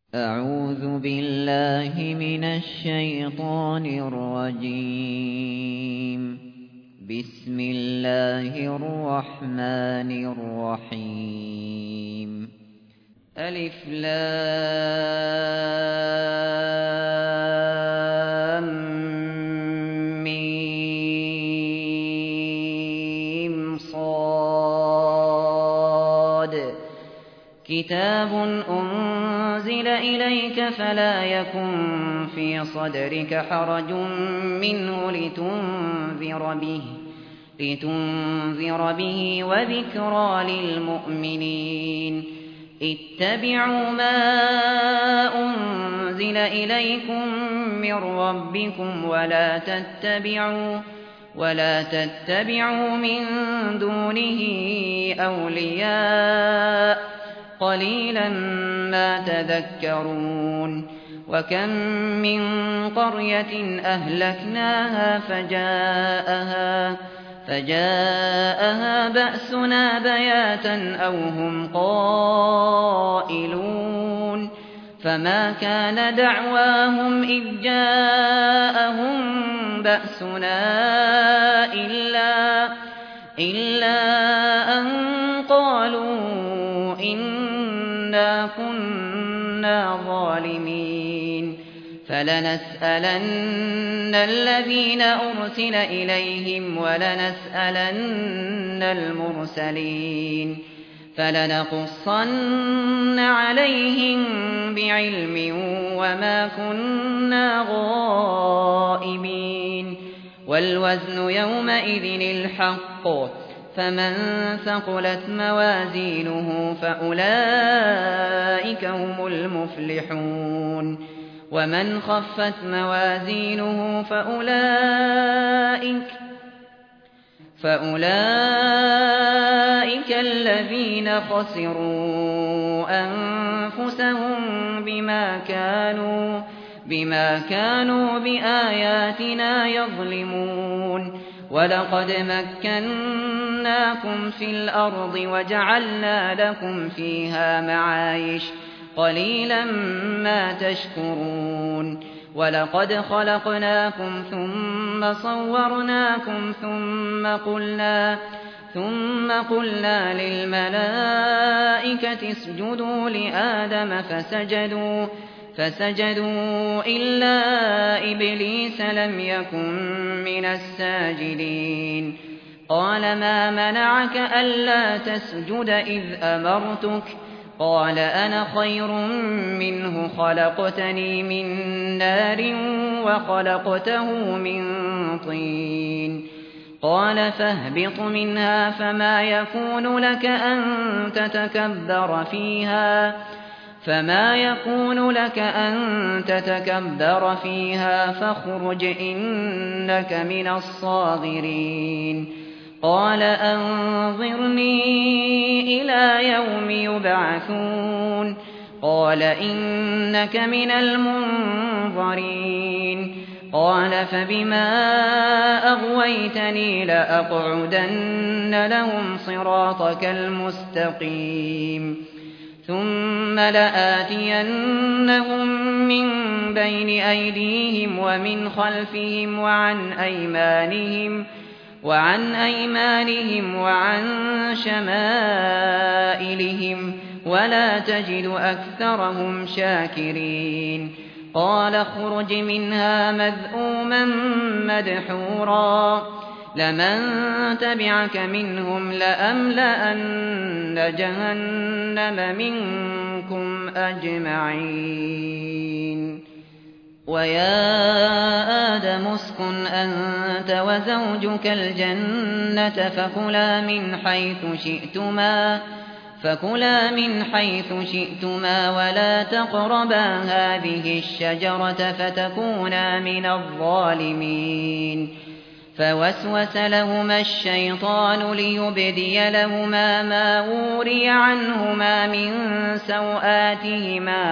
أعوذ بالله من الشيطان الرجيم. بسم الله الرحمن الرحيم. ألف لام ميم صاد. كتاب أنزل إليك فلا يكن في صدرك حرج منه لتنذر به وذكرى للمؤمنين. اتبعوا ما أنزل إليكم من ربكم ولا تتبعوا من دونه أولياء قليلا ما تذكرون. وكم من قرية أهلكناها فجاءها بأسنا بياتا أو هم قائلون. فما كان دعواهم إذ جاءهم بأسنا إلا أن قالوا إنا كنا ظالمين. فلنسألن الذين أرسل إليهم ولنسألن المرسلين. فلنقصن عليهم بعلم وما كنا غائبين. والوزن يومئذ الحق. فمن ثقلت موازينه فأولئك هم المفلحون. ومن خفت موازينه فأولئك الذين خسروا أنفسهم بما كانوا بآياتنا يظلمون. ولقد مكناكم في الأرض وجعلنا لكم فيها معايش قليلا ما تشكرون. ولقد خلقناكم ثم صورناكم ثم قلنا للملائكة اسجدوا لآدم فسجدوا إلا إبليس لم يكن من الساجدين. قال ما منعك ألا تسجد إذ أمرتك؟ قال أنا خير منه خلقتني من نار وخلقته من طين. قال فاهبط منها فما يكون لك أن تتكبر فيها فاخرج إنك من الصاغرين. قال أنظرني إلى يوم يبعثون. قال إنك من المنظرين. قال فبما أغويتني لأقعدن لهم صراطك المستقيم. ثم لآتينهم من بين أيديهم ومن خلفهم وعن أيمانهم وعن شمائلهم ولا تجد أكثرهم شاكرين. قال اخرج منها مذءوما مدحورا لمن تبعك منهم لأملأن جهنم منكم أجمعين. ويا آدم اسكن أنت وزوجك الجنة فكلا من حيث شئتما ولا تقربا هذه الشجرة فتكونا من الظالمين. فوسوس لهما الشيطان ليبدي لهما ما وري عنهما من سوآتهما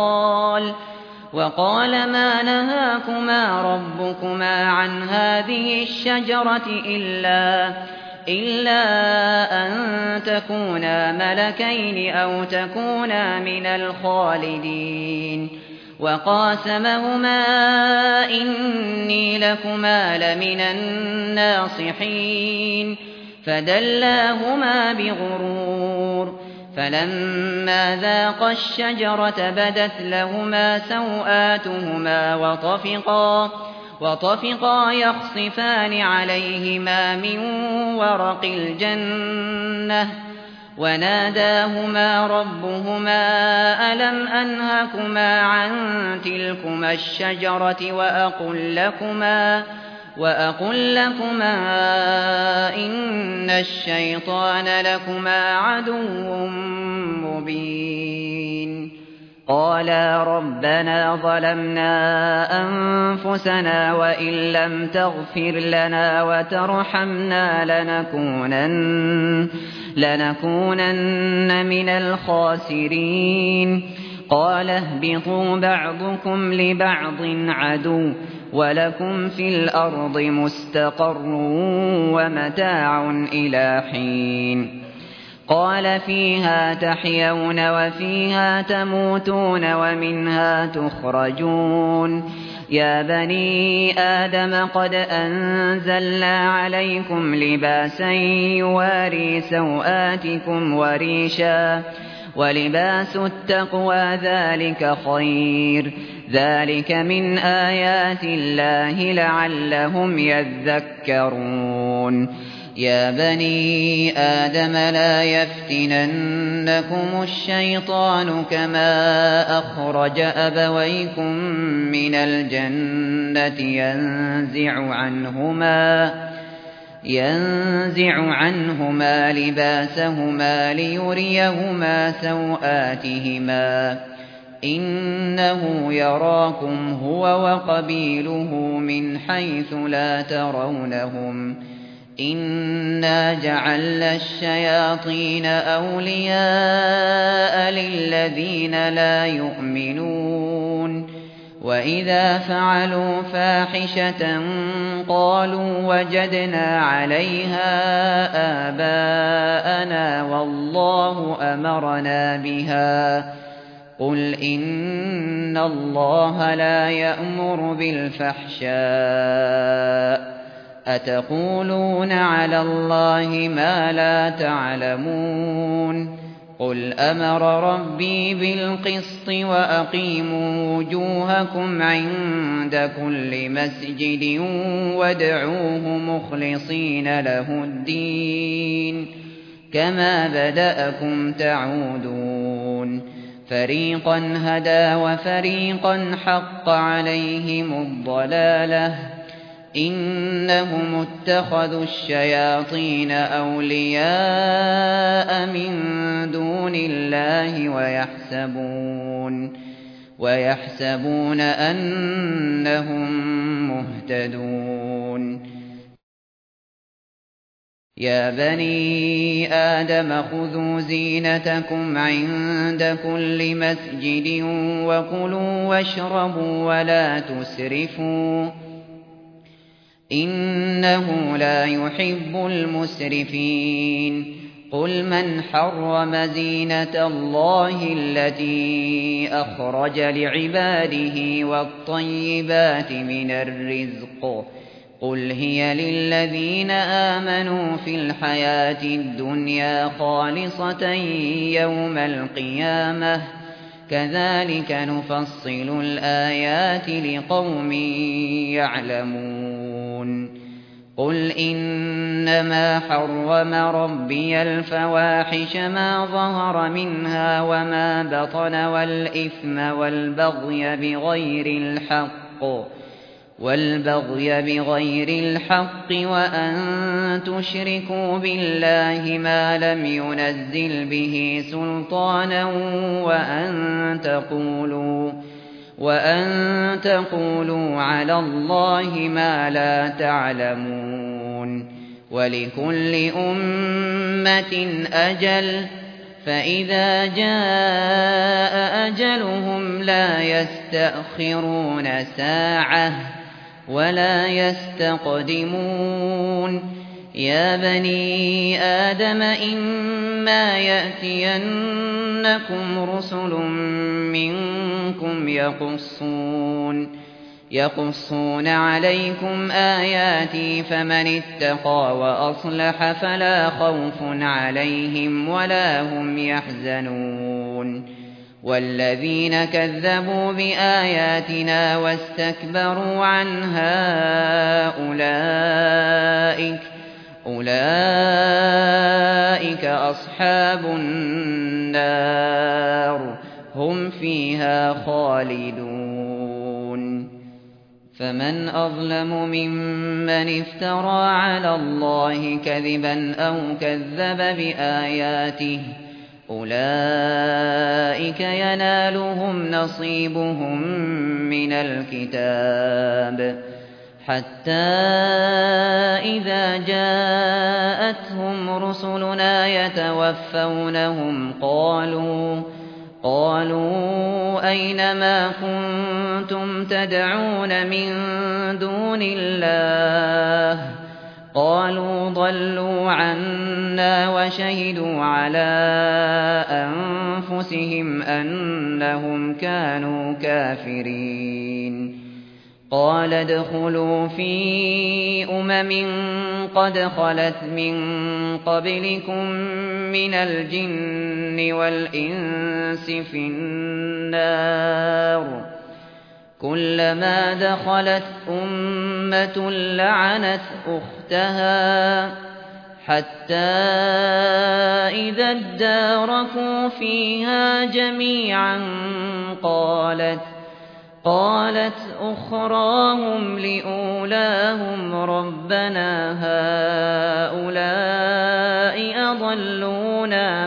وقال ما نهاكما ربكما عن هذه الشجرة إلا أن تكونا ملكين أو تكونا من الخالدين وقاسمهما إني لكما لمن الناصحين فدلاهما بغرور فلما ذاقا الشجرة بدت لهما سوآتهما وطفقا يخصفان عليهما من ورق الجنة وناداهما ربهما ألم أنهكما عن تلكما الشجرة وأقل لكما إن الشيطان لكما عدو مبين قالا ربنا ظلمنا أنفسنا وإن لم تغفر لنا وترحمنا لنكونن من الخاسرين قال اهبطوا بعضكم لبعض عدو ولكم في الأرض مستقر ومتاع إلى حين قال فيها تحيون وفيها تموتون ومنها تخرجون يا بني آدم قد أنزلنا عليكم لباسا يواري سوآتكم وريشا ولباس التقوى ذلك خير ذلك من آيات الله لعلهم يذكرون يا بني آدم لا يفتننكم الشيطان كما أخرج أبويكم من الجنة ينزع عنهما لباسهما ليريهما سوآتهما إنه يراكم هو وقبيله من حيث لا ترونهم إنا جعلنا الشياطين أولياء للذين لا يؤمنون وإذا فعلوا فاحشة قالوا وجدنا عليها آباءنا والله أمرنا بها قل إن الله لا يأمر بالفحشاء أتقولون على الله ما لا تعلمون قل أمر ربي بالقسط وأقيموا وجوهكم عند كل مسجد وادعوه مخلصين له الدين كما بدأكم تعودون فريقا هدى وفريقا حق عليهم الضلالة إنهم اتخذوا الشياطين أولياء من دون الله ويحسبون أنهم مهتدون يا بني آدم خذوا زينتكم عند كل مسجد وكلوا واشربوا ولا تسرفوا إنه لا يحب المسرفين قل من حرم زينة الله التي أخرج لعباده والطيبات من الرزق قل هي للذين آمنوا في الحياة الدنيا خالصة يوم القيامة كذلك نفصل الآيات لقوم يعلمون قل إنما حرم ربي الفواحش ما ظهر منها وما بطن والإثم والبغي بغير الحق وأن تشركوا بالله ما لم ينزل به سلطانا وأن تقولوا على الله ما لا تعلمون ولكل أمة أجل فإذا جاء أجلهم لا يستأخرون ساعة ولا يستقدمون يا بني آدم إما يأتينكم رسل منكم يقصون عليكم آياتي فمن اتقى وأصلح فلا خوف عليهم ولا هم يحزنون والذين كذبوا بآياتنا واستكبروا عنها أولئك أصحاب النار هم فيها خالدون فمن أظلم ممن افترى على الله كذبا أو كذب بآياته أولئك ينالهم نصيبهم من الكتاب حتى إذا جاءتهم رسلنا يتوفونهم قالوا أين ما كنتم تدعون من دون الله قالوا ضلوا عنا وشهدوا على أنفسهم أنهم كانوا كافرين قال ادخلوا في قد خلت من قبلكم من الجن والإنس في النار كلما دخلت أمة لعنت أختها حتى إذا اداركوا فيها جميعا قالت أخراهم لأولاهم ربنا هؤلاء أضلونا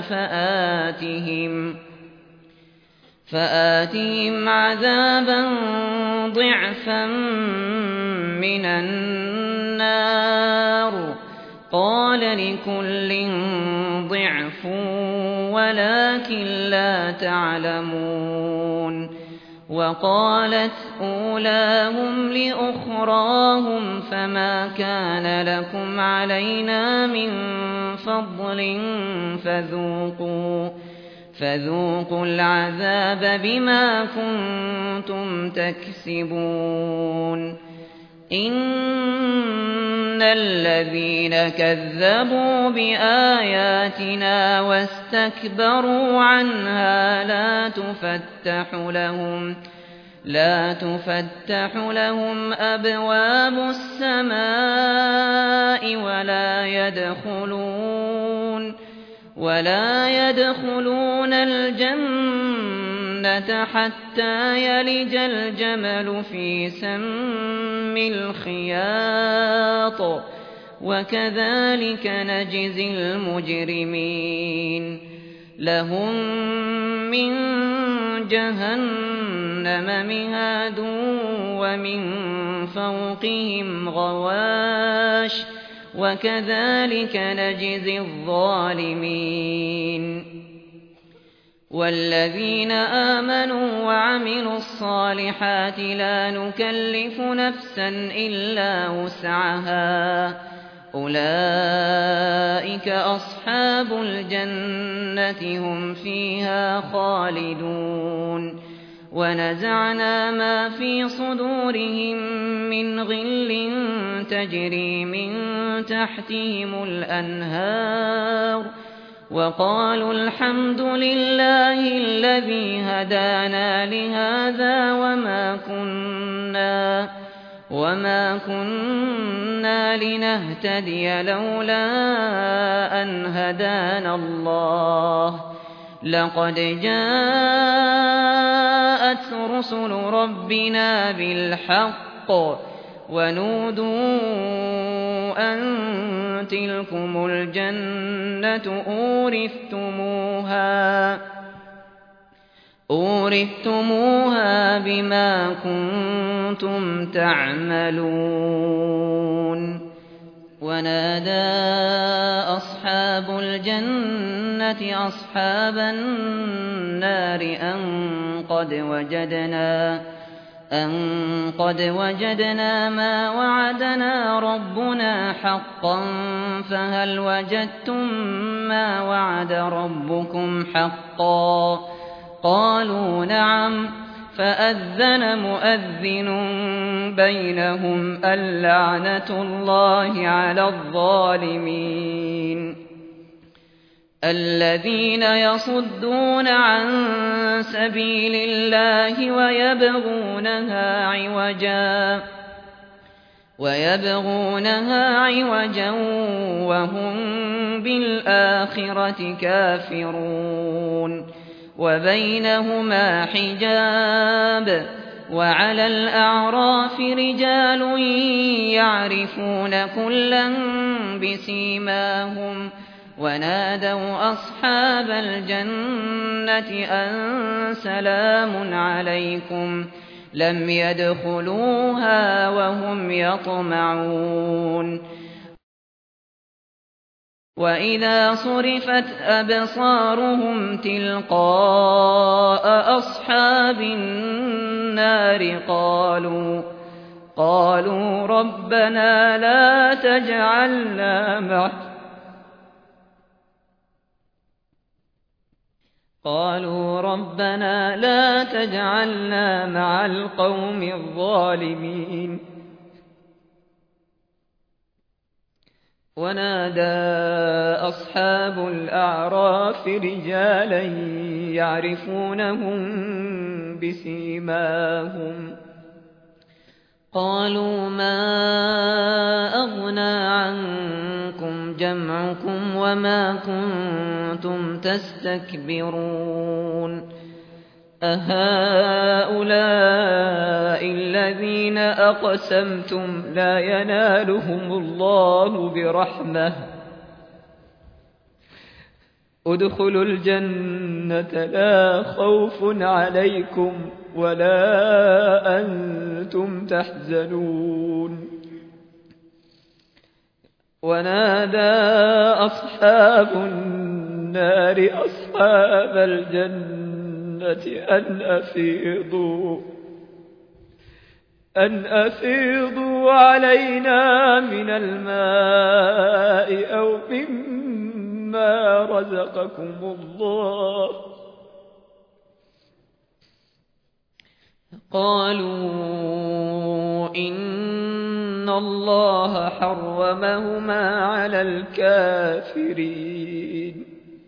فآتهم عذابا ضعفا من النار قال لكل ضعف ولكن لا تعلمون وقالت أولاهم لأخراهم فما كان لكم علينا من فضل فذوقوا العذاب بما كنتم تكسبون إن الذين كذبوا بآياتنا واستكبروا عنها لا تفتح لهم أبواب السماء ولا يدخلون الجنة حتى يلج الجمل في سم الخياط وكذلك نجزي المجرمين لهم من جهنم مهاد ومن فوقهم غواش وكذلك نجزي الظالمين والذين آمنوا وعملوا الصالحات لا نكلف نفسا إلا وسعها أولئك أصحاب الجنة هم فيها خالدون ونزعنا ما في صدورهم من غل تجري من تحتهم الأنهار وقالوا الحمد لله الذي هدانا لهذا وما كنا لنهتدي لولا أن هدانا الله لقد جاءت رسل ربنا بالحق ونودوا أن تلكم الجنة أورثتموها بما كنتم تعملون ونادى أصحاب الجنة أصحاب النار أن قد وجدنا ما وعدنا ربنا حقا فهل وجدتم ما وعد ربكم حقا قالوا نعم فأذن مؤذن بينهم اللعنة الله على الظالمين الذين يصدون عن سبيل الله ويبغونها عوجا وهم بالآخرة كافرون وبينهما حجاب وعلى الأعراف رجال يعرفون كلا بسيماهم ونادوا أصحاب الجنة أن سلام عليكم لم يدخلوها وهم يطمعون وإذا صرفت أبصارهم تلقاء أصحاب النار قالوا ربنا لا تجعلنا مع القوم الظالمين ونادى أصحاب الأعراف رجالا يعرفونهم بسيماهم قالوا ما أغنى عنكم جمعكم وما كنتم تستكبرون أهؤلاء الذين أقسمتم لا ينالهم الله برحمة ادخلوا الجنة لا خوف عليكم ولا أنتم تحزنون ونادى أصحاب النار أصحاب الجنة أن أفيضوا علينا من الماء أو مما رزقكم الله قالوا إن الله حرمهما على الكافرين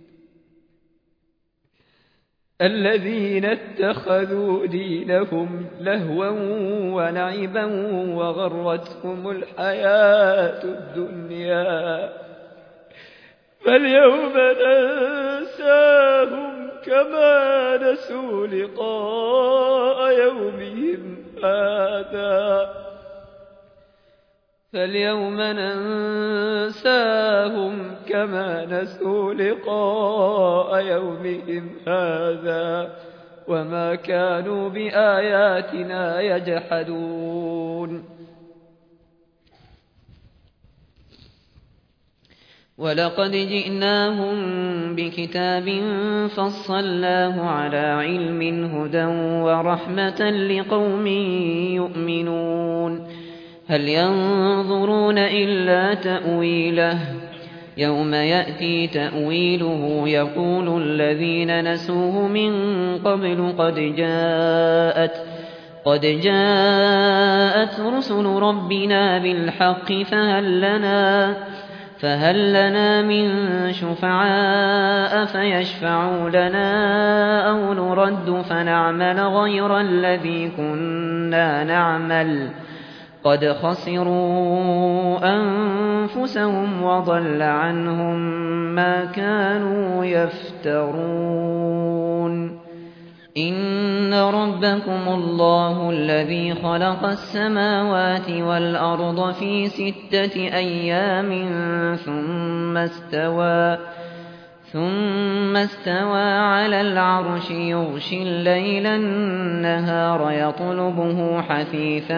الذين اتخذوا دينهم لهوا ولعبا وغرتهم الحياة الدنيا فاليوم ننساهم كما نسوا لقاء يومهم هذا وما كانوا بآياتنا يجحدون ولقد جئناهم بكتاب فصلناه على علم هدى ورحمة لقوم يؤمنون هل ينظرون إلا تأويله يوم يأتي تأويله يقول الذين نسوه من قبل قد جاءت رسل ربنا بالحق فهل لنا من شفعاء فيشفعوا لنا أو نرد فنعمل غير الذي كنا نعمل قد خسروا أنفسهم وضل عنهم ما كانوا يفترون إن ربكم الله الذي خلق السماوات والأرض في 6 أيام ثم استوى على العرش يغشي الليل النهار يطلبه حثيثا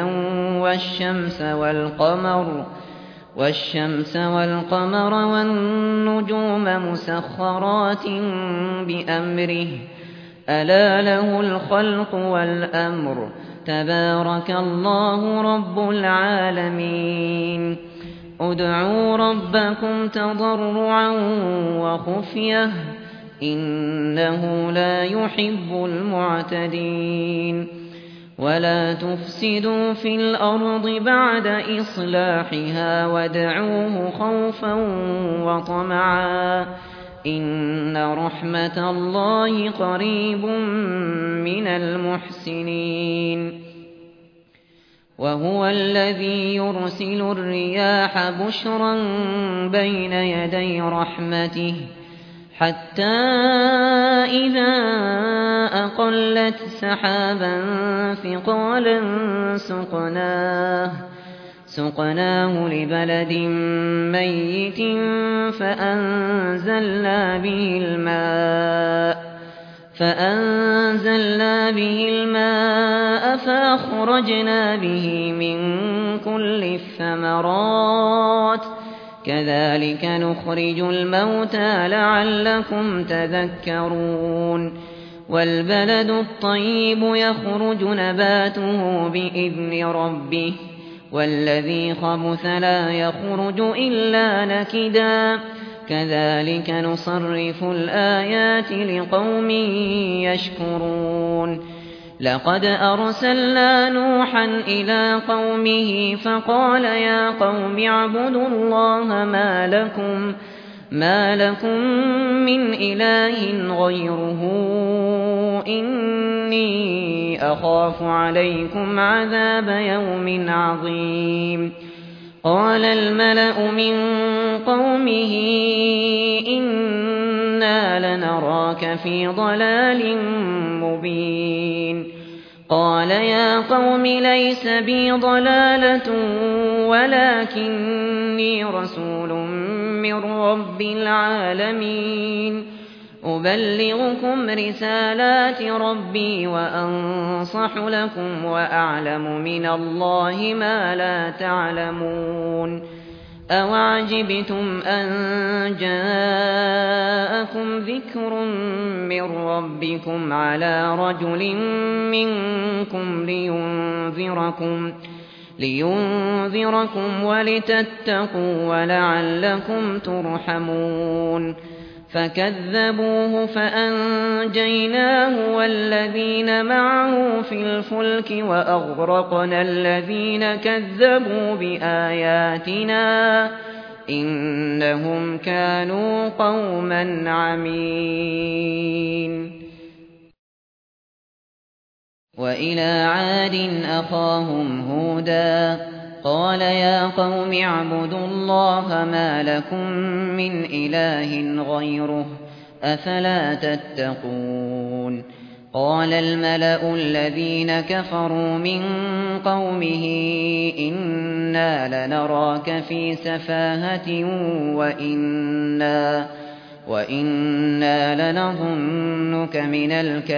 والشمس والقمر والنجوم مسخرات بأمره ألا له الخلق والأمر تبارك الله رب العالمين ادعوا ربكم تضرعا وخفية إنه لا يحب المعتدين ولا تفسدوا في الأرض بعد إصلاحها وادعوه خوفا وطمعا إن رحمة الله قريب من المحسنين وهو الذي يرسل الرياح بشرا بين يدي رحمته حتى إذا أقلت سحابا ثقالا سقناه لبلد ميت فأنزلنا به الماء فأخرجنا به من كل الثمرات كذلك نخرج الموتى لعلكم تذكرون والبلد الطيب يخرج نباته بإذن ربه والذي خبث لا يخرج إلا نكدا كذلك نصرف الآيات لقوم يشكرون لقد أرسلنا نوحا إلى قومه فقال يا قوم اعبدوا الله ما لكم من إله غيره إني أخاف عليكم عذاب يوم عظيم قال الملأ من قومه إنا لنراك في ضلال مبين قال يا قوم ليس بي ضلالة ولكني رسول من رب العالمين أبلغكم رسالات ربي وأنصح لكم وأعلم من الله ما لا تعلمون أوعجبتم أن جاءكم ذكر من ربكم على رجل منكم لينذركم ولتتقوا ولعلكم ترحمون فكذبوه فأنجيناه والذين معه في الفلك وأغرقنا الذين كذبوا بآياتنا إنهم كانوا قوما عمين وإلى عاد أخاهم هودا قال يا قوم اعبدوا الله ما لكم من إله غيره أفلا تتقون قال الملأ الذين كفروا من قومه إنا لنراك في سفاهة وإنا لنظنك من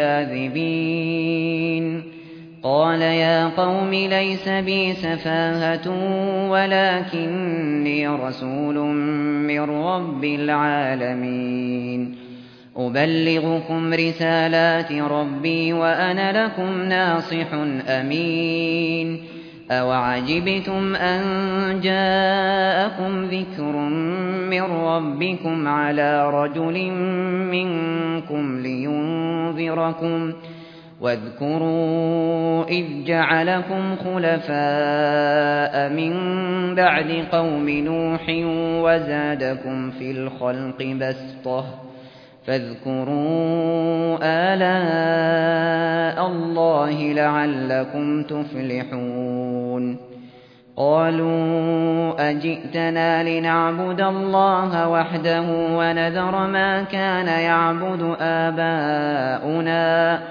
الكاذبين قال يا قوم ليس بي سفاهة ولكني رسول من رب العالمين أبلغكم رسالات ربي وأنا لكم ناصح أمين أوعجبتم أن جاءكم ذكر من ربكم على رجل منكم لينذركم واذكروا إذ جعلكم خلفاء من بعد قوم نوح وزادكم في الخلق بسطة فاذكروا آلاء الله لعلكم تفلحون قالوا أجئتنا لنعبد الله وحده ونذر ما كان يعبد آباؤنا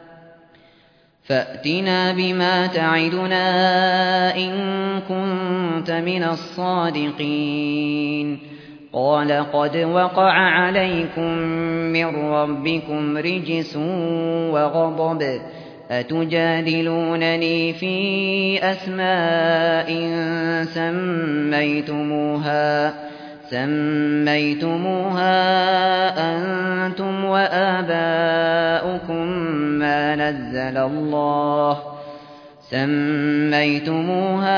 فأتنا بما تعدنا إن كنت من الصادقين قال قد وقع عليكم من ربكم رجس وغضب أتجادلونني في أسماء سميتموها أنتم وآباؤكم ما نزل الله سميتموها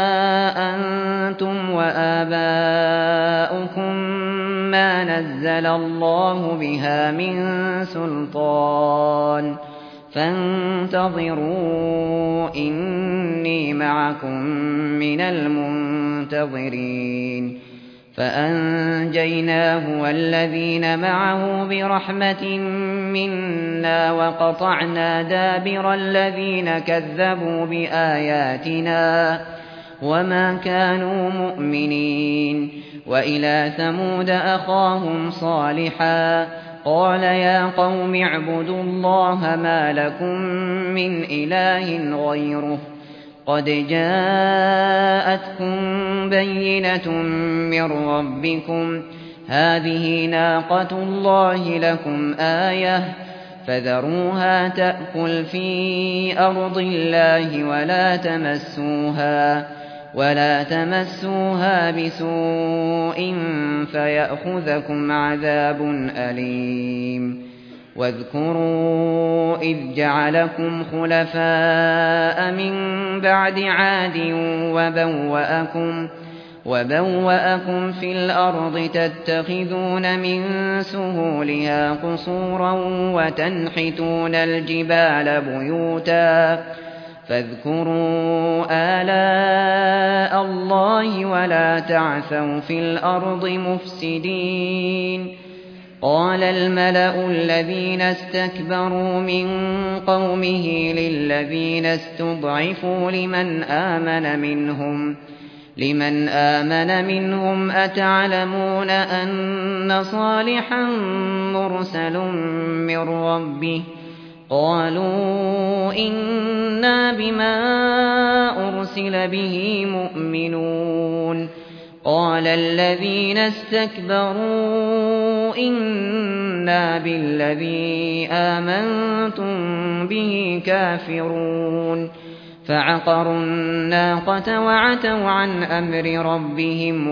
أنتم وآباؤكم ما نزل الله بها من سلطان فانتظروا إني معكم من المنتظرين فأنجيناه والذين معه برحمة منا وقطعنا دابر الذين كذبوا بآياتنا وما كانوا مؤمنين وإلى ثمود أخاهم صالحا قال يا قوم اعبدوا الله ما لكم من إله غيره قد جاءتكم بينة من ربكم هذه ناقة الله لكم آية فذروها تأكل في أرض الله ولا تمسوها بسوء فيأخذكم عذاب أليم واذكروا إذ جعلكم خلفاء من بعد عاد وبوأكم في الأرض تتخذون من سهولها قصورا وتنحتون الجبال بيوتا فاذكروا آلاء الله ولا تعثوا في الأرض مفسدين قال الملأ الذين استكبروا من قومه للذين استضعفوا لمن آمن منهم أتعلمون أن صالحا مرسل من ربه قالوا إنا بما أرسل به مؤمنون قال الذين استكبروا إنا بالذي آمنتم به كافرون فعقروا الناقة وعتوا عن أمر ربهم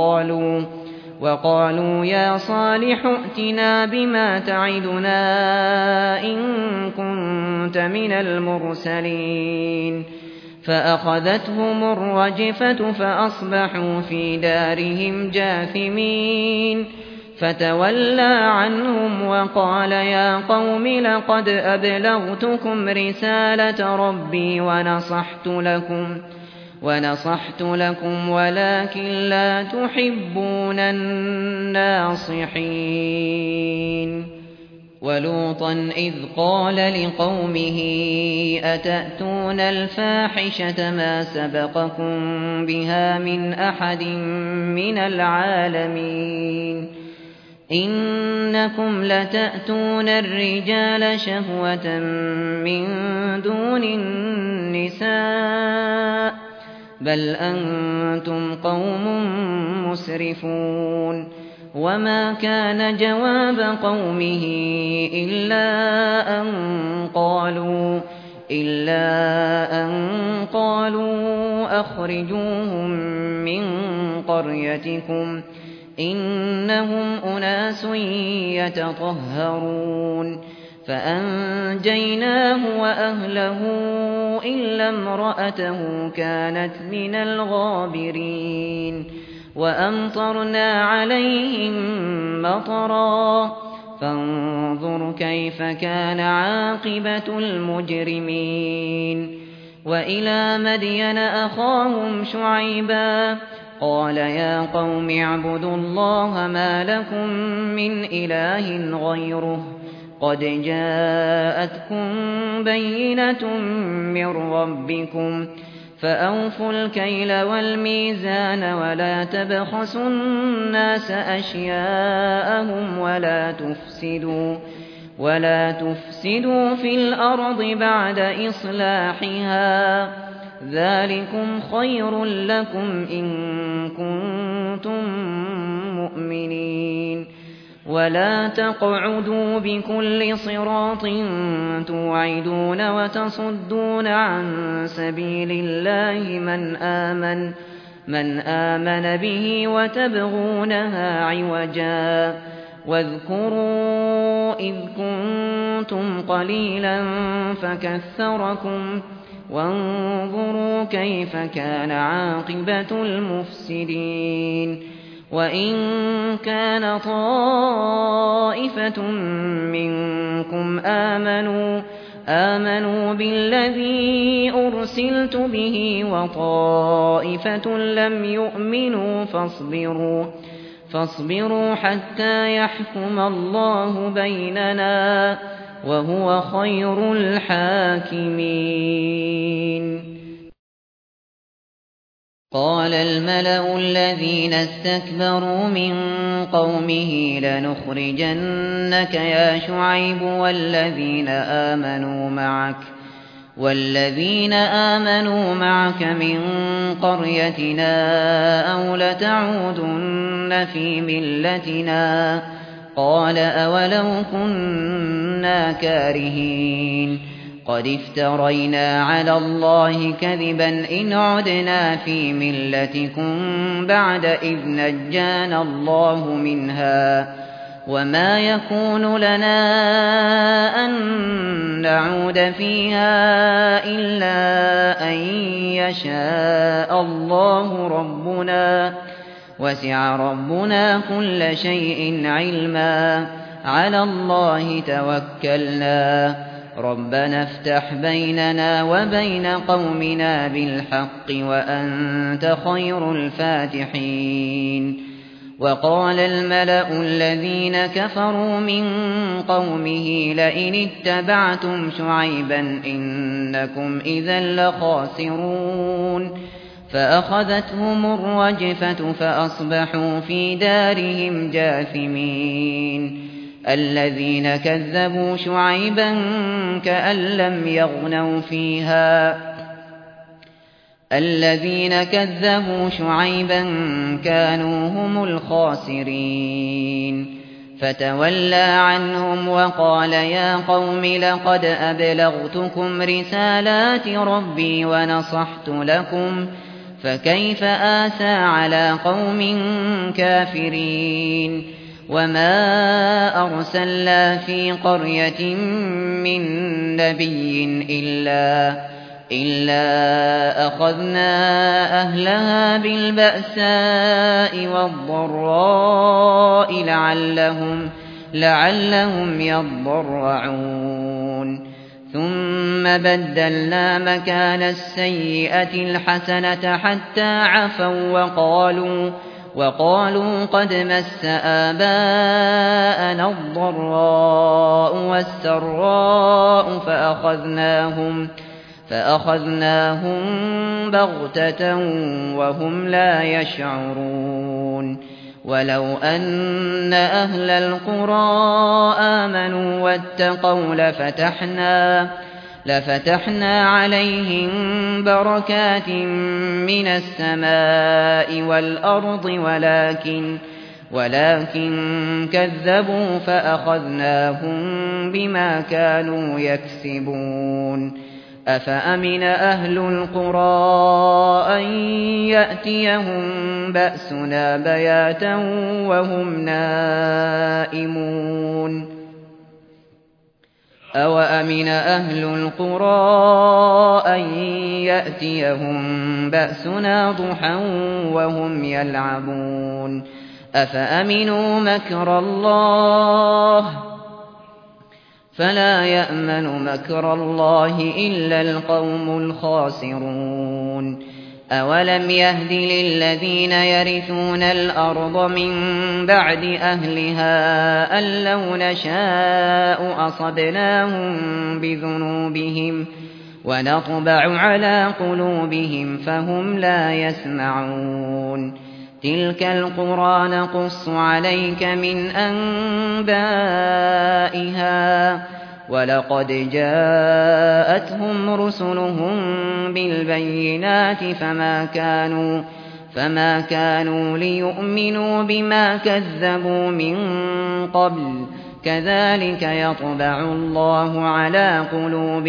وقالوا يا صالح ائتنا بما تعدنا إن كنت من المرسلين فأخذتهم الرجفة فأصبحوا في دارهم جاثمين فتولى عنهم وقال يا قوم لقد أبلغتكم رسالة ربي ونصحت لكم ولكن لا تحبون الناصحين ولوطا إذ قال لقومه أتأتون الفاحشة ما سبقكم بها من أحد من العالمين إنكم لتأتون الرجال شهوة من دون النساء بل أنتم قوم مسرفون وما كان جواب قومه إلا أن قالوا أخرجوهم من قريتكم إنهم أناس يتطهرون فأنجيناه وأهله إلا امرأته كانت من الغابرين وأمطرنا عليهم مطرا فانظر كيف كان عاقبة المجرمين وإلى مدين أخاهم شعيبا قال يا قوم اعبدوا الله ما لكم من إله غيره قد جاءتكم بينة من ربكم فأوفوا الكيل والميزان ولا تبخسوا الناس أشياءهم ولا تفسدوا في الأرض بعد إصلاحها ذلكم خير لكم إن كنتم مؤمنين ولا تقعدوا بكل صراط توعدون وتصدون عن سبيل الله من آمن به وتبغونها عوجا واذكروا إذ كنتم قليلا فكثركم وانظروا كيف كان عاقبة المفسدين وإن كان طائفة منكم آمنوا بالذي أرسلت به وطائفة لم يؤمنوا فاصبروا حتى يحكم الله بيننا وهو خير الحاكمين. قال الملأ الذين استكبروا من قومه لنخرجنك يا شعيب والذين آمنوا معك من قريتنا أو لتعودن في ملتنا قال أولو كنا كارهين قد افترينا على الله كذبا إن عدنا في ملتكم بعد إذ نجانا الله منها وما يكون لنا أن نعود فيها إلا أن يشاء الله ربنا وسع ربنا كل شيء علما على الله توكلنا ربنا افتح بيننا وبين قومنا بالحق وأنت خير الفاتحين. وقال الملأ الذين كفروا من قومه لئن اتبعتم شعيبا إنكم إذا لخاسرون فأخذتهم الرجفة فأصبحوا في دارهم جاثمين. الذين كذبوا شعيبا كأن لم يغنوا فيها الذين كذبوا شعيبا كانوا هم الخاسرين فتولى عنهم وقال يا قوم لقد أبلغتكم رسالات ربي ونصحت لكم فكيف آسى على قوم كافرين وما أرسلنا في قرية من نبي إلا أخذنا أهلها بالبأساء والضراء لعلهم يضرعون ثم بدلنا مكان السيئة الحسنة حتى عفوا وقالوا قد مس آباءنا الضراء والسراء فأخذناهم بغتة وهم لا يشعرون ولو أن أهل القرى آمنوا واتقوا لفتحنا عليهم بركات من السماء والأرض ولكن كذبوا فأخذناهم بما كانوا يكسبون. أفأمن أهل القرى أن يأتيهم بأسنا بياتا وهم نائمون أوأمن أهل القرى أن يأتيهم بأسنا ضحى وهم يلعبون أفأمنوا مكر الله فلا يأمن مكر الله إلا القوم الخاسرون. أولم يهد للذين يرثون الأرض من بعد أهلها أن لو نشاء أصبناهم بذنوبهم ونطبع على قلوبهم فهم لا يسمعون. تلك القرى نقص عليك من أنبائها ولقد جاءتهم رسلهم بالبينات فما كانوا ليؤمنوا بما كذبوا من قبل كذلك يطبع الله على قلوب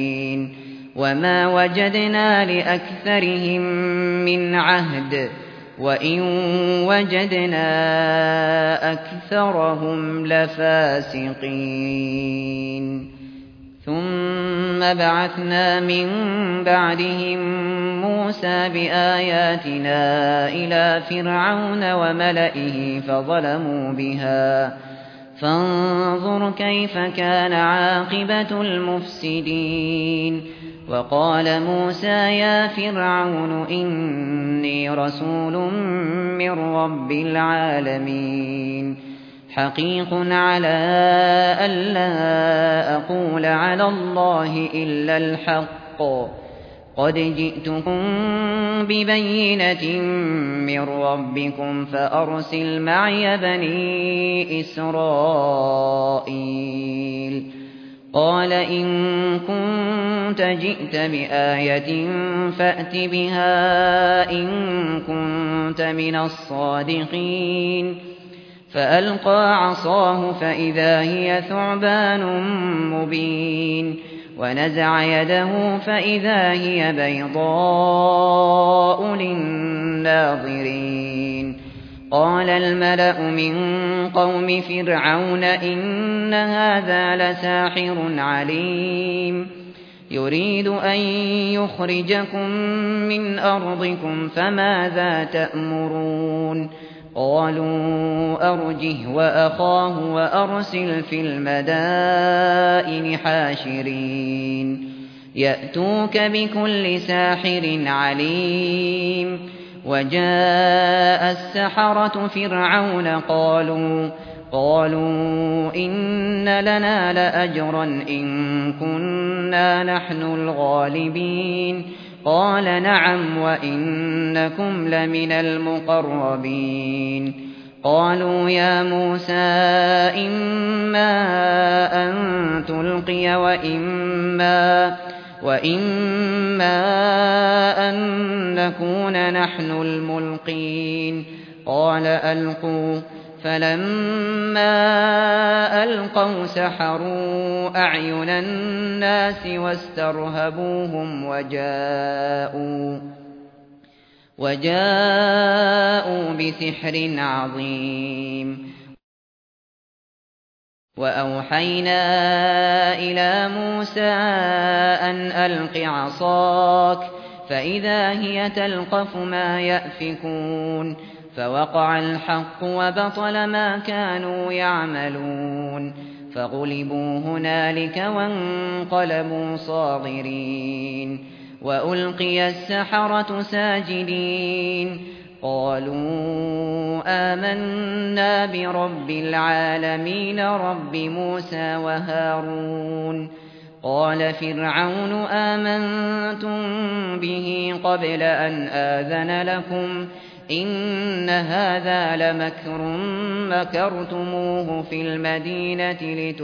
الكافرين وما وجدنا لأكثرهم من عهد وإن وجدنا أكثرهم لفاسقين ثم بعثنا من بعدهم موسى بآياتنا إلى فرعون وملئه فظلموا بها فانظر كيف كان عاقبة المفسدين وقال موسى يا فرعون إني رسول من رب العالمين حقيق على ألا أقول على الله إلا الحق قد جئتكم ببينة من ربكم فأرسل معي بني إسرائيل قال إن كنت جئت بآية فأت بها إن كنت من الصادقين فألقى عصاه فإذا هي ثعبان مبين ونزع يده فإذا هي بيضاء للناظرين قال الملأ من قوم فرعون إن هذا لساحر عليم يريد أن يخرجكم من أرضكم فماذا تأمرون قالوا أرجه وأخاه وأرسل في المدائن حاشرين يأتوك بكل ساحر عليم وجاء السحرة فرعون قالوا إن لنا لأجرا إن كنا نحن الغالبين قال نعم وإنكم لمن المقربين قالوا يا موسى إما أن تلقي وإما أن نكون نحن الملقين قال ألقوا فلما ألقوا سحروا أعين الناس واسترهبوهم وجاءوا بسحر عظيم وأوحينا إلى موسى أن ألق عصاك فإذا هي تلقف ما يأفكون فوقع الحق وبطل ما كانوا يعملون فغلبوا هنالك وانقلبوا صاغرين وألقي السحرة ساجدين قالوا آمنا برب العالمين رب موسى وهارون قال فرعون آمنتم به قبل أن آذن لكم إن هذا لمكر مكرتموه في المدينة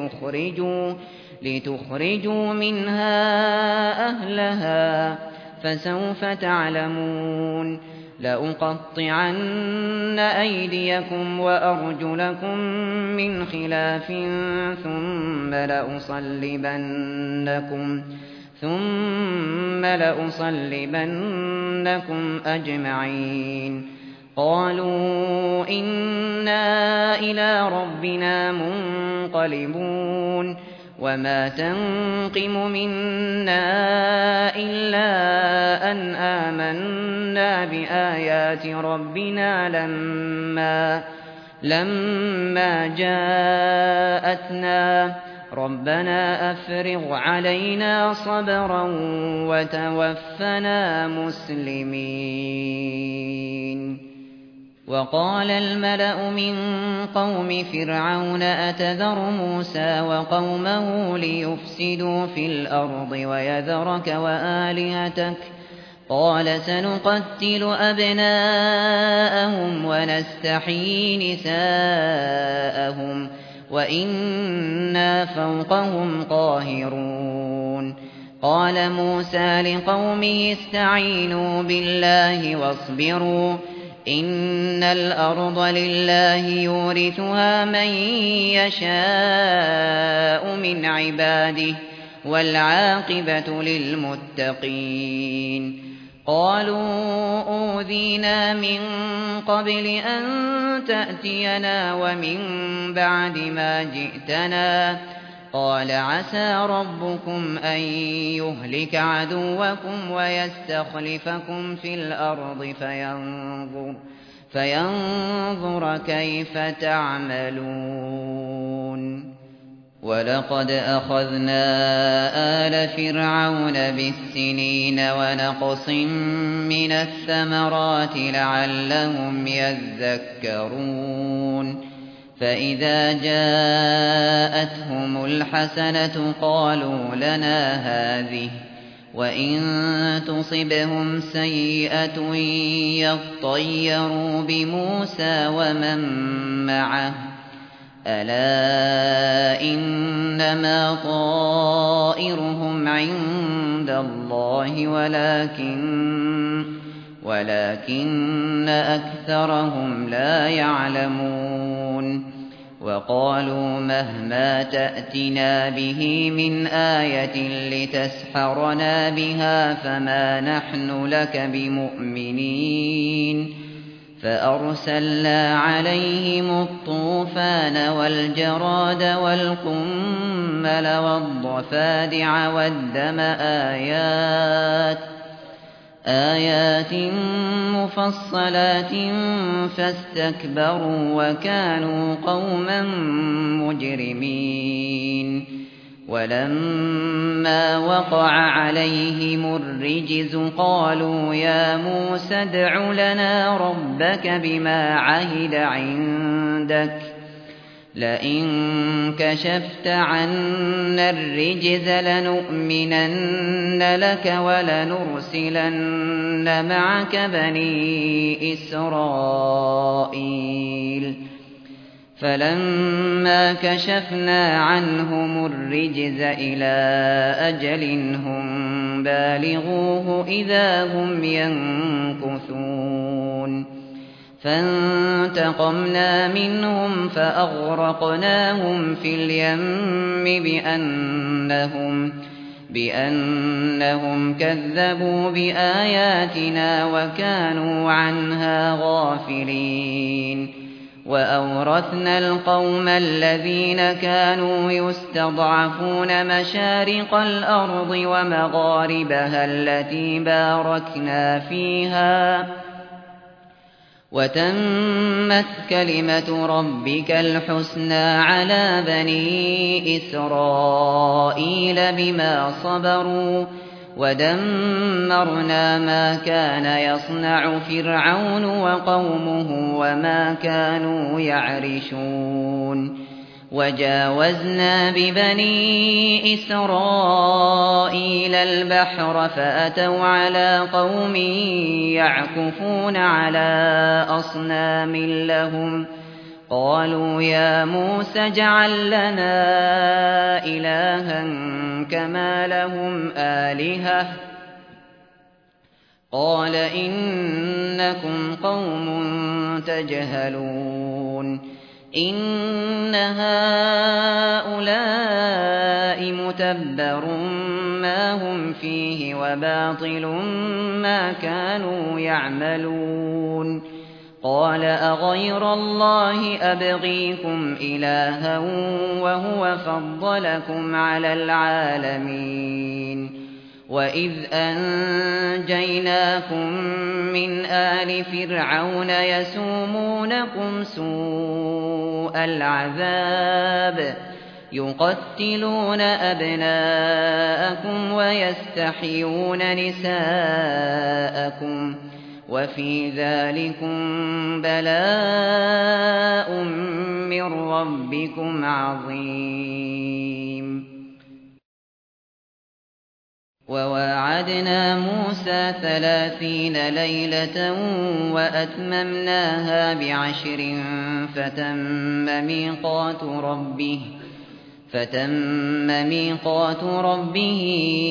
لتخرجوا منها أهلها فسوف تعلمون لأقطعن أيديكم وأرجلكم من خلاف ثم لأصلبنكم أجمعين قالوا إنا إلى ربنا منقلبون وما تنقم منا إلا أن آمنا بآيات ربنا لما جاءتنا ربنا أفرغ علينا صبرا وتوفنا مسلمين وقال الملأ من قوم فرعون أتذر موسى وقومه ليفسدوا في الأرض ويذرك وآلهتك قال سنقتل أبناءهم ونستحيي نساءهم وإنا فوقهم قاهرون قال موسى لقومه استعينوا بالله واصبروا إن الأرض لله يورثها من يشاء من عباده والعاقبة للمتقين قالوا أوذينا من قبل أن تأتينا ومن بعد ما جئتنا قال عسى ربكم أن يهلك عدوكم ويستخلفكم في الأرض فينظر كيف تعملون ولقد أخذنا آل فرعون بالسنين ونقص من الثمرات لعلهم يذكرون فإذا جاءتهم الحسنة قالوا لنا هذه وإن تصبهم سيئة يطيروا بموسى ومن معه ألا إنما طائرهم عند الله ولكن أكثرهم لا يعلمون وقالوا مهما تأتنا به من آية لتسحرنا بها فما نحن لك بمؤمنين فأرسلنا عليهم الطوفان والجراد والقمل والضفادع والدم آيات مفصلات فاستكبروا وكانوا قوما مجرمين ولما وقع عليهم الرجز قالوا يا موسى ادع لنا ربك بما عهد عندك لئن كشفت عنا الرجز لنؤمنن لك ولنرسلن معك بني إسرائيل فلما كشفنا عنهم الرجز إلى أجل هم بالغوه إذا هم ينكثون فانتقمنا منهم فأغرقناهم في اليم بأنهم كذبوا بآياتنا وكانوا عنها غافلين وأورثنا القوم الذين كانوا يستضعفون مشارق الأرض ومغاربها التي باركنا فيها وتمت كلمة ربك الحسنى على بني إسرائيل بما صبروا ودمرنا ما كان يصنع فرعون وقومه وما كانوا يعرشون وجاوزنا ببني إسرائيل البحر فأتوا على قوم يعكفون على أصنام لهم قالوا يا موسى اجعل لنا إلها كما لهم آلهة قال إنكم قوم تجهلون إن هؤلاء متبر ما هم فيه وباطل ما كانوا يعملون قال أغير الله أبغيكم إلها وهو فضلكم على العالمين وإذ أنجيناكم من آل فرعون يسومونكم سوء العذاب يقتلون أبناءكم ويستحيون نساءكم وفي ذلكم بلاء من ربكم عظيم وواعدنا موسى 30 ليلة وأتممناها ب10 فتم ميقات ربه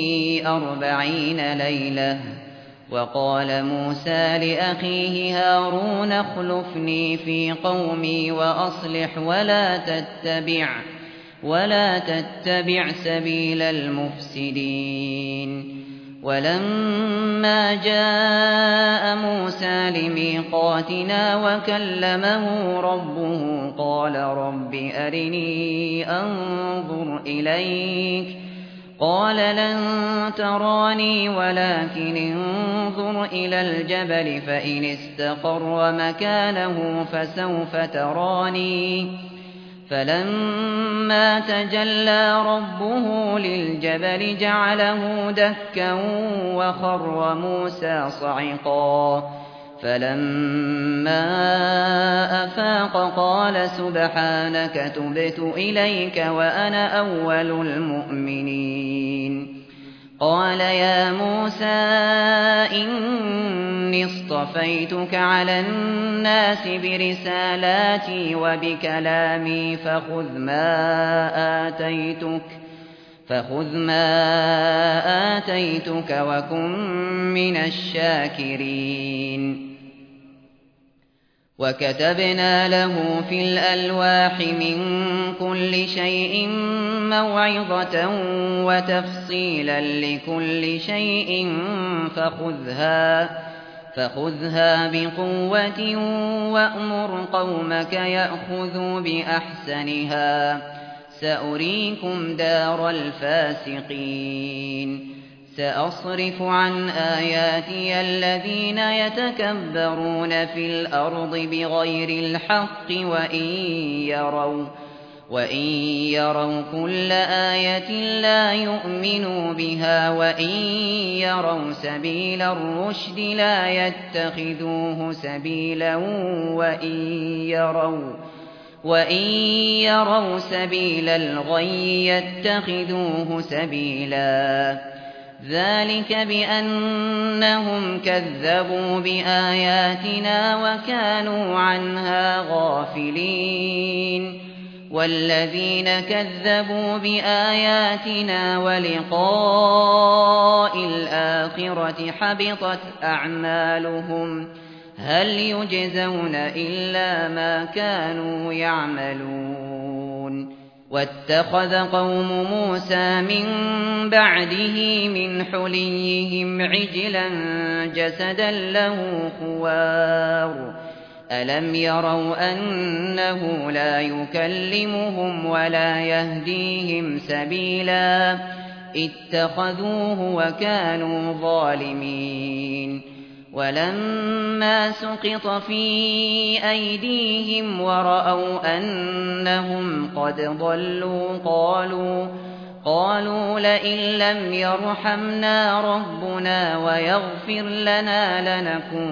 40 ليلة وقال موسى لأخيه هارون اخلفني في قومي وأصلح ولا تتبع سبيل المفسدين ولما جاء موسى لميقاتنا وكلمه ربه قال رب أرني أنظر إليك قال لن تراني ولكن انظر إلى الجبل فإن استقر مكانه فسوف تراني فلما تجلى ربه للجبل جعله دكا وخر موسى صعقا فلما أفاق قال سبحانك تبت إليك وأنا أول المؤمنين قال يا موسى إني اصطفيتك على الناس برسالاتي وبكلامي فخذ ما آتيتك وكن من الشاكرين وكتبنا له في الألواح من كل شيء موعظة وتفصيلا لكل شيء فخذها بقوة وأمر قومك يأخذوا بأحسنها سأريكم دار الفاسقين سأصرف عن آياتي الذين يتكبرون في الأرض بغير الحق وإن يروا كل آية لا يؤمنوا بها وإن يروا سبيل الرشد لا يتخذوه سبيلا وإن يروا سبيل الغي يتخذوه سبيلا ذلك بأنهم كذبوا بآياتنا وكانوا عنها غافلين والذين كذبوا بآياتنا ولقاء الآخرة حبطت أعمالهم هل يجزون إلا ما كانوا يعملون واتخذ قوم موسى من بعده من حليهم عجلا جسدا له خوار ألم يروا أنه لا يكلمهم ولا يهديهم سبيلا اتخذوه وكانوا ظالمين ولما سقط في أيديهم ورأوا أنهم قد ضلوا قالوا لئن لم يرحمنا ربنا ويغفر لنا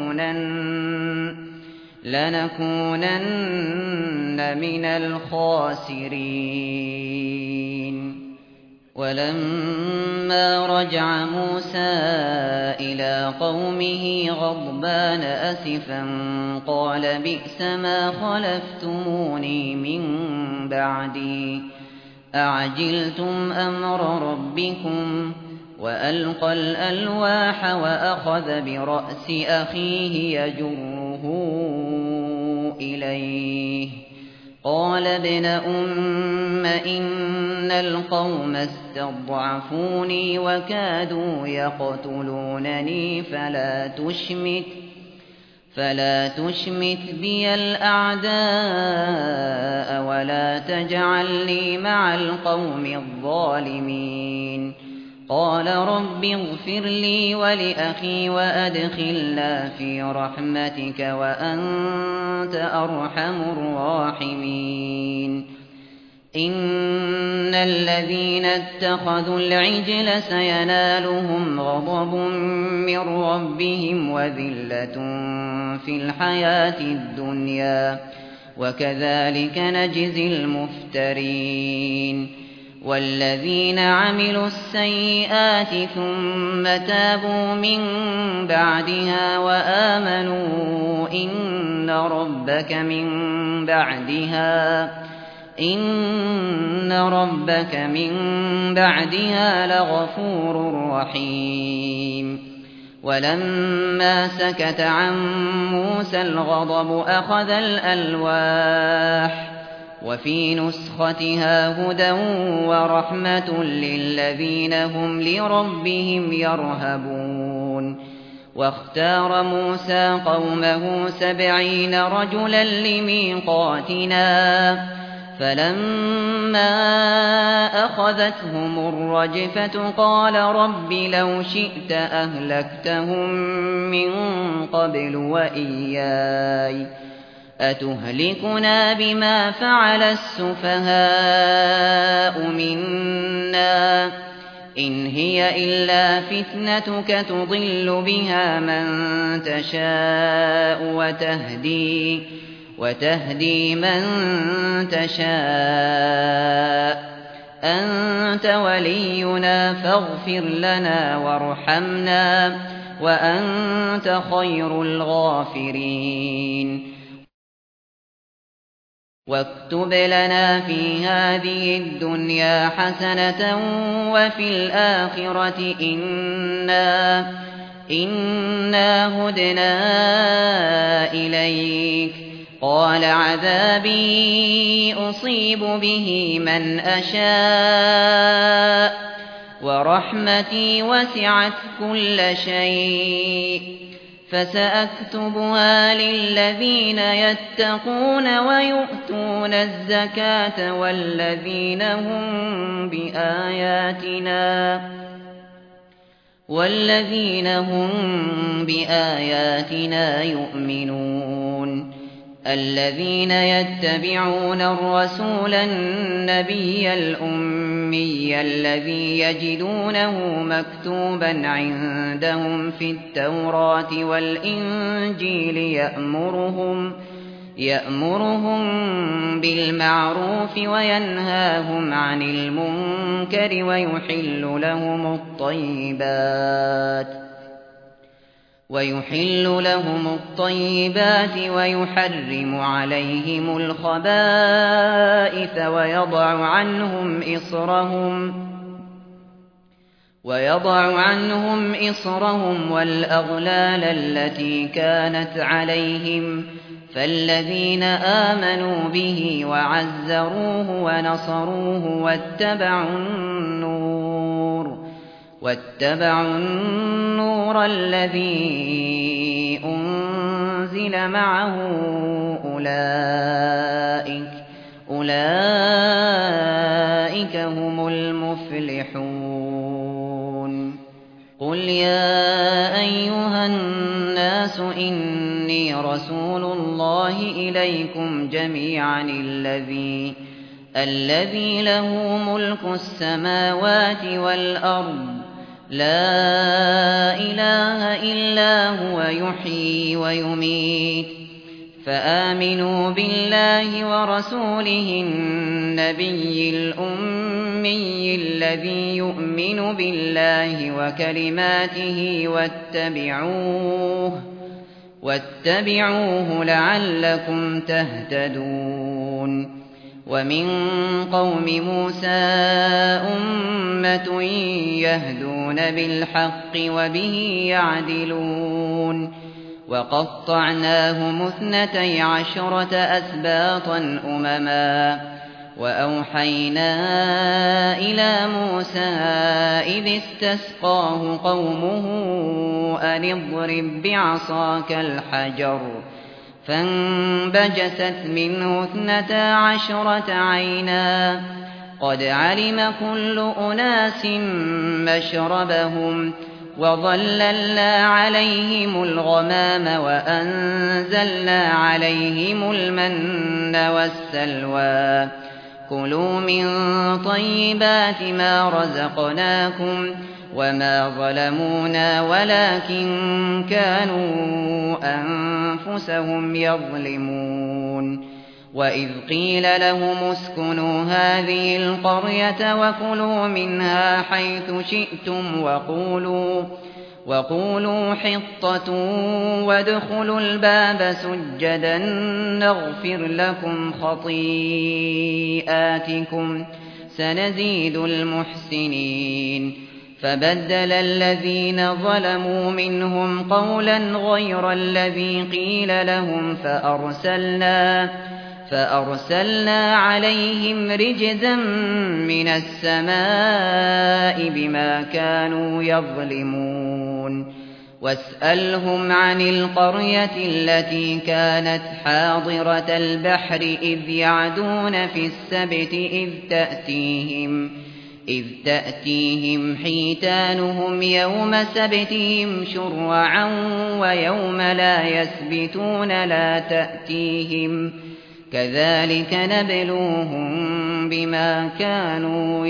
لنكونن من الخاسرين ولما رجع موسى إلى قومه غضبان أسفا قال بئس ما خلفتموني من بعدي أعجلتم أمر ربكم وألقى الألواح وأخذ برأس أخيه يجره إليه قال ابن أم إن القوم استضعفوني وكادوا يقتلونني فلا تشمت بي الأعداء ولا تجعلني مع القوم الظالمين قال رب اغفر لي ولأخي وأدخلنا في رحمتك وأنت أرحم الراحمين إن الذين اتخذوا العجل سينالهم غضب من ربهم وذلة في الحياة الدنيا وكذلك نجزي المفترين والذين عملوا السيئات ثم تابوا من بعدها وآمنوا إن ربك من بعدها لغفور رحيم ولما سكت عن موسى الغضب أخذ الألواح وفي نسختها هدى ورحمة للذين هم لربهم يرهبون. واختار موسى قومه 70 رجلا لميقاتنا فلما أخذتهم الرجفة قال رب لو شئت أهلكتهم من قبل وإياي أتهلكنا بما فعل السفهاء منا إن هي إلا فتنتك تضل بها من تشاء وتهدي من تشاء أنت ولينا فاغفر لنا وارحمنا وأنت خير الغافرين. واكتب لنا في هذه الدنيا حسنة وفي الآخرة إنا هدنا إليك قال عذابي أصيب به من أشاء ورحمتي وسعت كل شيء فسأكتبها للذين يتقون ويؤتون الزكاة والذين هم بآياتنا يؤمنون. الذين يتبعون الرسول النبي الأمي الذي يجدونه مكتوبا عندهم في التوراة والإنجيل يأمرهم بالمعروف وينهاهم عن المنكر ويحل لهم الطيبات ويحرم عليهم الخبائث ويضع عنهم إصرهم والأغلال التي كانت عليهم فالذين آمنوا به وعزروه ونصروه واتبعوا النور الذي أنزل معه أولئك هم المفلحون. قل يا أيها الناس إني رسول الله إليكم جميعا الذي له ملك السماوات والأرض لا إله إلا هو يحيي ويميت فآمنوا بالله ورسوله النبي الأمي الذي يؤمن بالله وكلماته واتبعوه لعلكم تهتدون. ومن قوم موسى أمة يهدون بالحق وبه يعدلون. وقطعناهم 12 أسباطا أمما وأوحينا إلى موسى إذ استسقاه قومه أن اضرب بعصاك الحجر فانبجست منه 12 عينا قد علم كل أناس مشربهم وظللنا عليهم الغمام وأنزلنا عليهم المن والسلوى كلوا من طيبات ما رزقناكم وما ظلمونا ولكن كانوا أنفسهم يظلمون. وإذ قيل لهم اسكنوا هذه القرية وكلوا منها حيث شئتم وقولوا حطة وادخلوا الباب سجدا نغفر لكم خطيئاتكم سنزيد المحسنين. فبدل الذين ظلموا منهم قولا غير الذي قيل لهم فأرسلنا عليهم رجزا من السماء بما كانوا يظلمون واسألهم عن القرية التي كانت حاضرة البحر إذ يعدون في السبت إذ تأتيهم حيتانهم يوم سبتهم شرعا ويوم لا يسبتون لا تأتيهم كذلك نبلوهم بما كانوا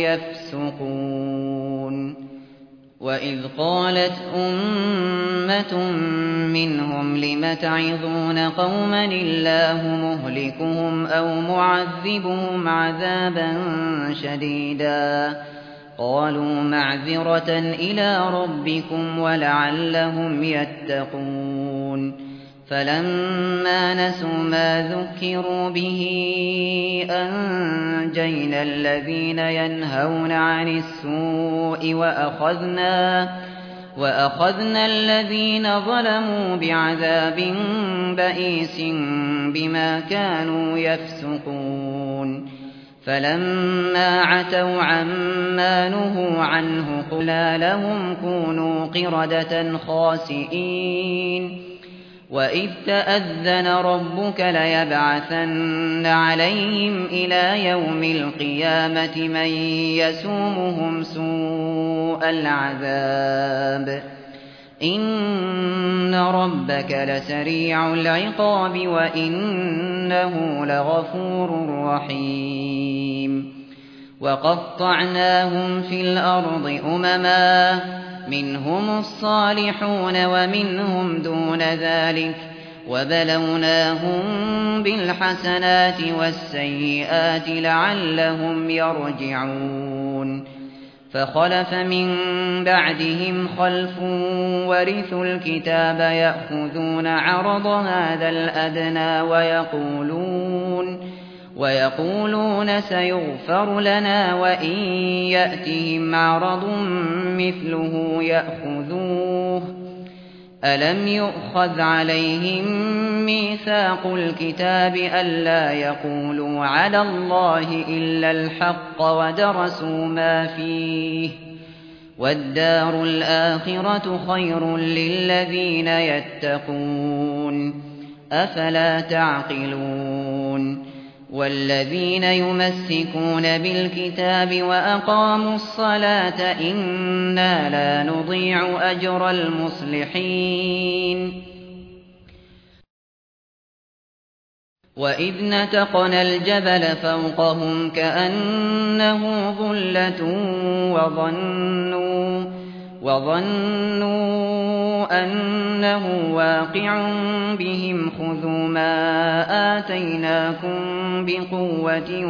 يفسقون وإذ قالت أمة منهم لم تعظون قوما الله مهلكهم أو معذبهم عذابا شديدا قالوا معذرة إلى ربكم ولعلهم يتقون فلما نسوا ما ذكروا به أنجينا الذين ينهون عن السوء وأخذنا الذين ظلموا بعذاب بئيس بما كانوا يفسقون فلما عتوا عما نهوا عنه قلنا لهم كونوا قردة خاسئين وإذ تأذن ربك ليبعثن عليهم إلى يوم القيامة من يسومهم سوء العذاب إن ربك لسريع العقاب وإنه لغفور رحيم وقطعناهم في الأرض أمما منهم الصالحون ومنهم دون ذلك وبلوناهم بالحسنات والسيئات لعلهم يرجعون فخلف من بعدهم خلف ورثوا الكتاب يأخذون عرض هذا الأدنى ويقولون سيغفر لنا وإن يأتهم عرض مثله يأخذوه ألم يؤخذ عليهم ميثاق الكتاب ألا يقولوا على الله إلا الحق ودرسوا ما فيه والدار الآخرة خير للذين يتقون أفلا تعقلون والذين يمسكون بالكتاب وأقاموا الصلاة إنا لا نضيع أجر المصلحين وإذ نتقنا الجبل فوقهم كأنه ظلة وظنوا أنه واقع بهم خذوا ما آتيناكم بقوة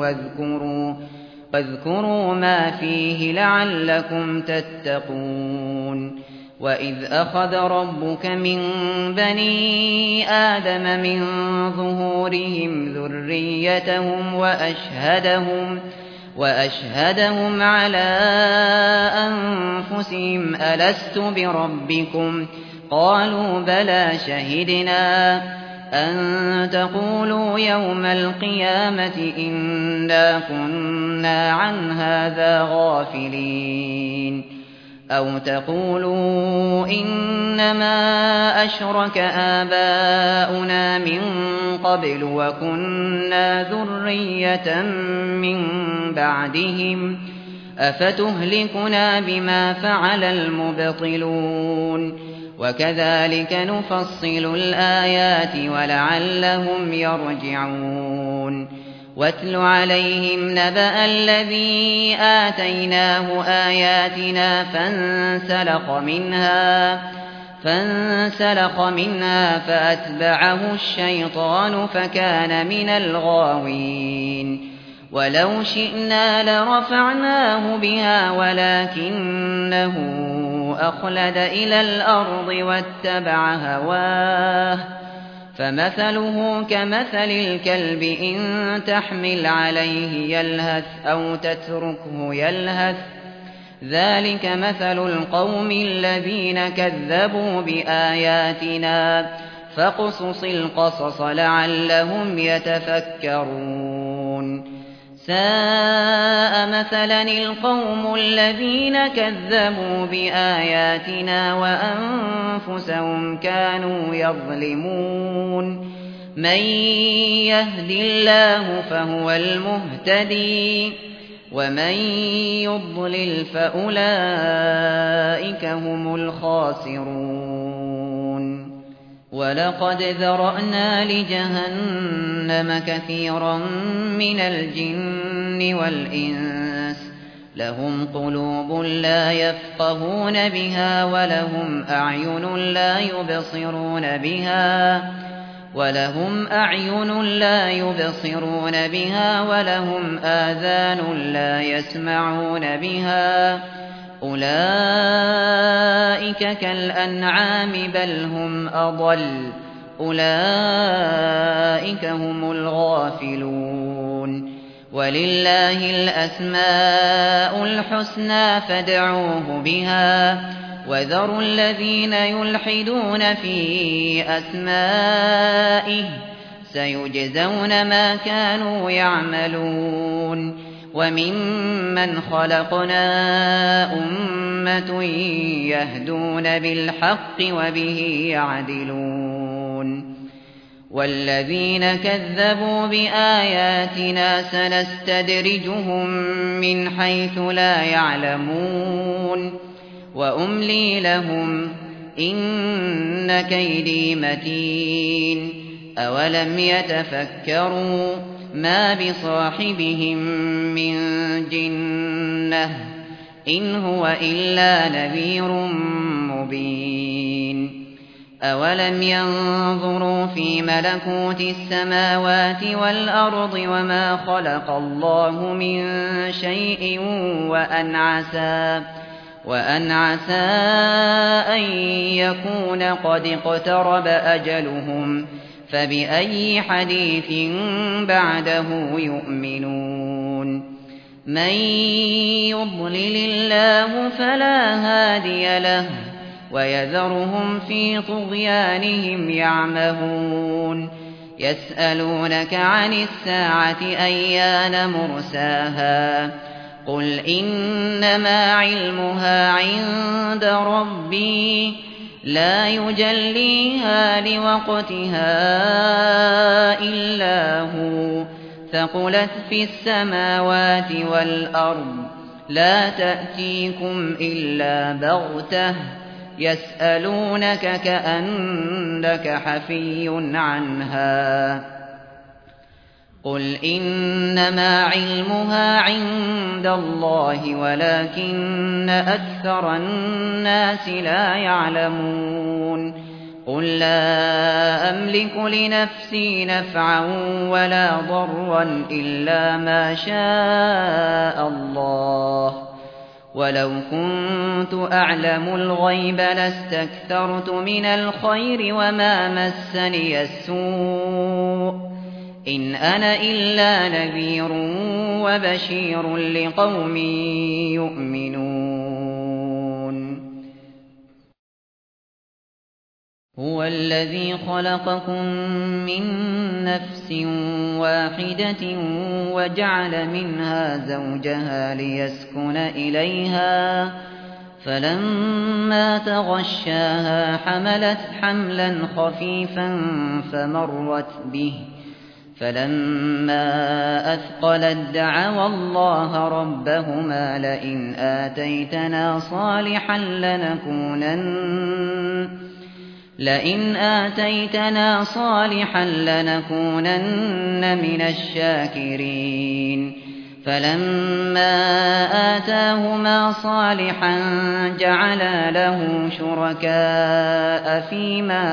واذكروا ما فيه لعلكم تتقون وإذ أخذ ربك من بني آدم من ظهورهم ذريتهم وأشهدهم على أنفسهم ألست بربكم قالوا بلى شهدنا أن تقولوا يوم القيامة إنا كنا عن هذا غافلين أو تقولوا إنما أشرك آباؤنا من قبل وكنا ذرية من بعدهم أفتهلكنا بما فعل المبطلون وكذلك نفصل الآيات ولعلهم يرجعون واتل عليهم نبأ الذي آتيناه آياتنا فانسلخ منها فأتبعه الشيطان فكان من الغاوين ولو شئنا لرفعناه بها ولكنه أخلد إلى الأرض واتبع هواه فمثله كمثل الكلب إن تحمل عليه يلهث أو تتركه يلهث ذلك مثل القوم الذين كذبوا بآياتنا فاقصص القصص لعلهم يتفكرون ساء مثلا القوم الذين كذبوا بآياتنا وأنفسهم كانوا يظلمون من يهد الله فهو المهتدي ومن يضلل فأولئك هم الخاسرون ولقد ذرأنا لجهنم كثيرا من الجن والإنس لهم قلوب لا يفقهون بها ولهم أعين لا يبصرون بها ولهم آذان لا يسمعون بها أولئك كالأنعام بل هم أضل أولئك هم الغافلون ولله الأسماء الحسنى فادعوه بها وذروا الذين يلحدون في أسمائه سيجزون ما كانوا يعملون وممن خلقنا أمة يهدون بالحق وبه يعدلون والذين كذبوا بآياتنا سنستدرجهم من حيث لا يعلمون وأملي لهم إن كيدي متين أولم يتفكروا ما بصاحبهم من جنة إن هو إلا نذير مبين أولم ينظروا في ملكوت السماوات والأرض وما خلق الله من شيء وأن عسى أن يكون قد اقترب أجلهم فبأي حديث بعده يؤمنون من يضلل الله فلا هادي له ويذرهم في طغيانهم يعمهون يسألونك عن الساعة أيان مرساها قل إنما علمها عند ربي لا يجليها لوقتها إلا هو ثقلت في السماوات والأرض لا تأتيكم إلا بغتة يسألونك كأنك حفي عنها قل إنما علمها عند الله ولكن أكثر الناس لا يعلمون قل لا أملك لنفسي نفعا ولا ضرا إلا ما شاء الله ولو كنت أعلم الغيب لاستكثرت من الخير وما مسني السوء إن أنا إلا نذير وبشير لقوم يؤمنون هو الذي خلقكم من نفس واحدة وجعل منها زوجها ليسكن إليها فلما تغشاها حملت حملا خفيفا فمرت به فلما أثقلت دعوا الله ربهما لئن آتيتنا صالحا لنكونن من الشاكرين فلما آتاهما صالحا جعلا له شركاء فيما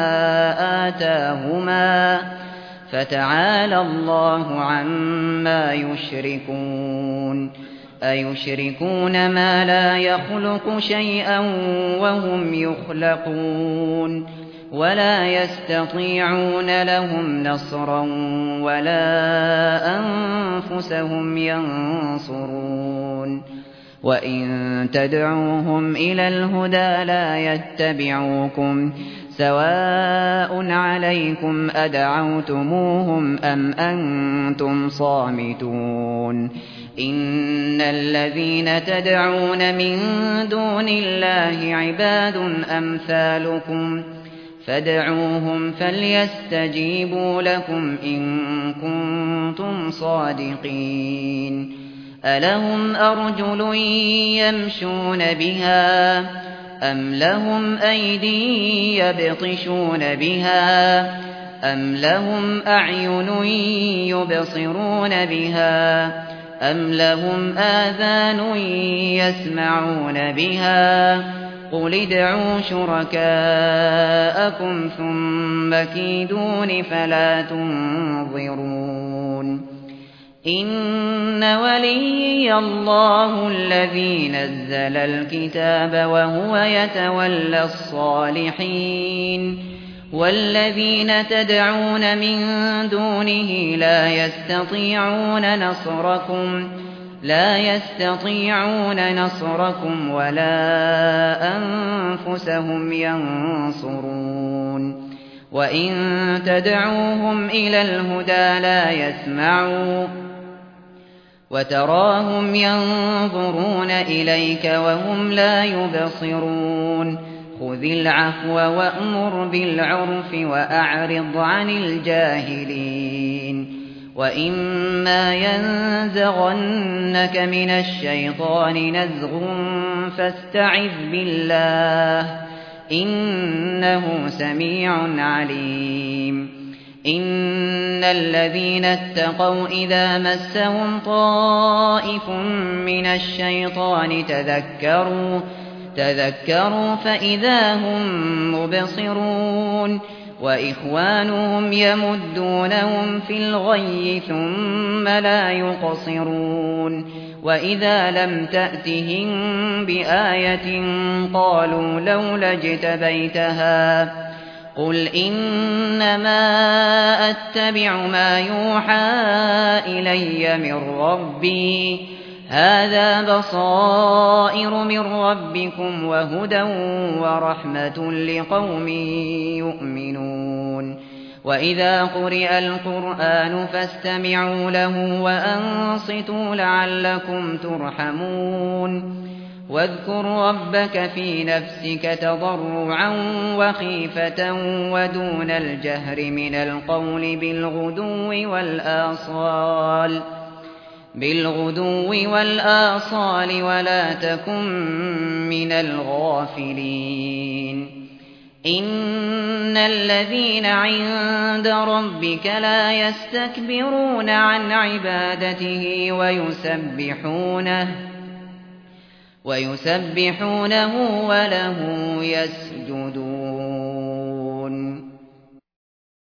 آتاهما فتعالى الله عما يشركون أيشركون ما لا يخلق شيئا وهم يخلقون ولا يستطيعون لهم نصرا ولا أنفسهم ينصرون وإن تدعوهم إلى الهدى لا يتبعوكم سواء عليكم أدعوتموهم أم أنتم صامتون إن الذين تدعون من دون الله عباد أمثالكم فادعوهم فليستجيبوا لكم إن كنتم صادقين ألهم أرجل يمشون بها أم لهم أيدي يبطشون بها أم لهم أعين يبصرون بها أم لهم آذان يسمعون بها قل ادعوا شركاءكم ثم كيدون فلا تنظرون إن وليي الله الذي نزل الكتاب وهو يتولى الصالحين والذين تدعون من دونه لا يستطيعون نصركم ولا أنفسهم ينصرون وإن تدعوهم إلى الهدى لا يسمعوا وتراهم ينظرون إليك وهم لا يبصرون خذ العفو وأمر بالعرف وأعرض عن الجاهلين وإما ينزغنك من الشيطان نزغ فاستعذ بالله إنه سميع عليم إن الذين اتقوا إذا مسهم طائف من الشيطان تذكروا فإذا هم مبصرون وإخوانهم يمدونهم في الغي ثم لا يقصرون وإذا لم تأتهم بآية قالوا لولا اجتبيتها قل إنما أتبع ما يوحى إلي من ربي هذا بصائر من ربكم وهدى ورحمة لقوم يؤمنون وإذا قرئ القرآن فاستمعوا له وأنصتوا لعلكم ترحمون واذكر ربك في نفسك تضرعا وخيفة ودون الجهر من القول بالغدو والآصال ولا تكن من الغافلين إن الذين عند ربك لا يستكبرون عن عبادته ويسبحونه وله يسجدون